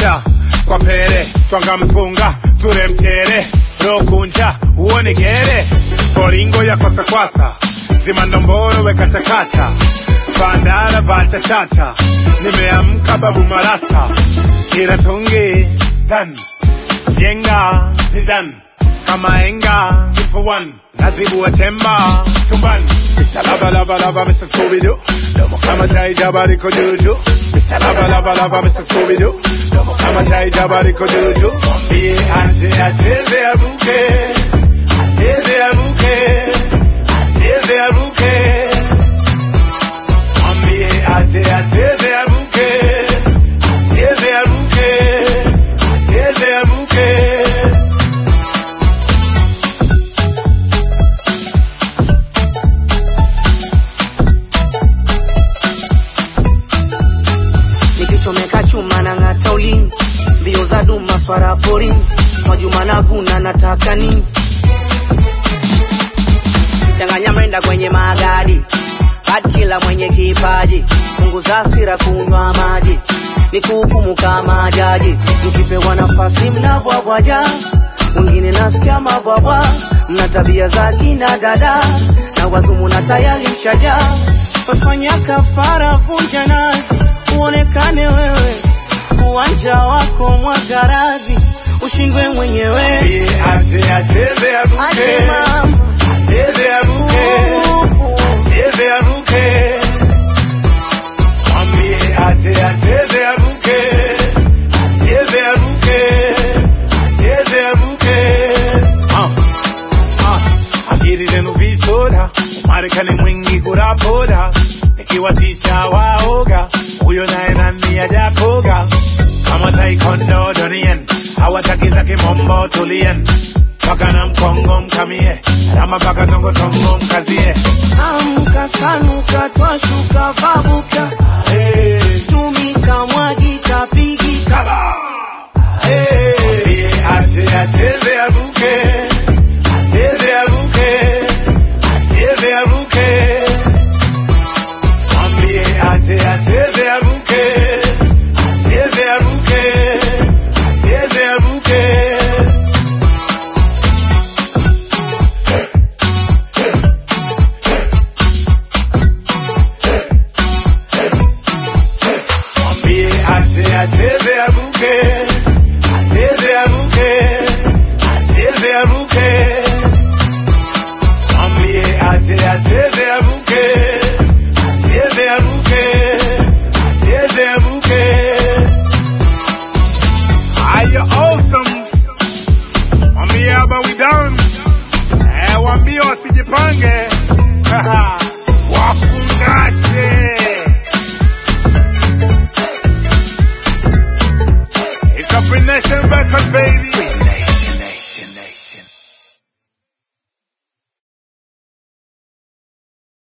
Acha kwa pere twanga mpunga ture mchere rokunja uone gere boringo ya kwasa kwasa zimandomboro wekatakata bandara bachachata nimeamka babu marasta kiratungi dan yenga zidan kama enga for one nazibu wa temba tumban Mr. Lava Lava Lava Mr. Scooby-Doo domo kama chai jabari ko juju Mr. Lava Lava Lava Mr. Scooby-Doo domo kama chai jabari ko juju mwambie acheze aruke acheze aruke acheze aruke mwambie acheze aruke acheze aruke acheze aruke nikichomeka chuma na ngata ulini mbio za duma swara pori majuma na guna nataka nini changanya mrenda kwenye magadi bad killer mwenye kipaji punguza hasira kunywa maji nikuhukumu kama jaji ukipewa nafasi mnabwabwaja wengine nasikia mabwabwa mna tabia za kina dada na wazumu na tayari mshaja wafanya kafara vunja nazi uonekane wewe uwanja wako mwagaradhi ushindwe mwenyewe acheze aruke acheze aruke acheze aruke mwambie acheze aruke acheze aruke acheze aruke akili zenu visoda Marekani mwingi kurapoda nikiwatisha waoga huyo naye nani ajakoga kama taekwondo donien hawataki za kimombo tulien paka na mkongo mkamie rama paka tongo tongo mkazie amka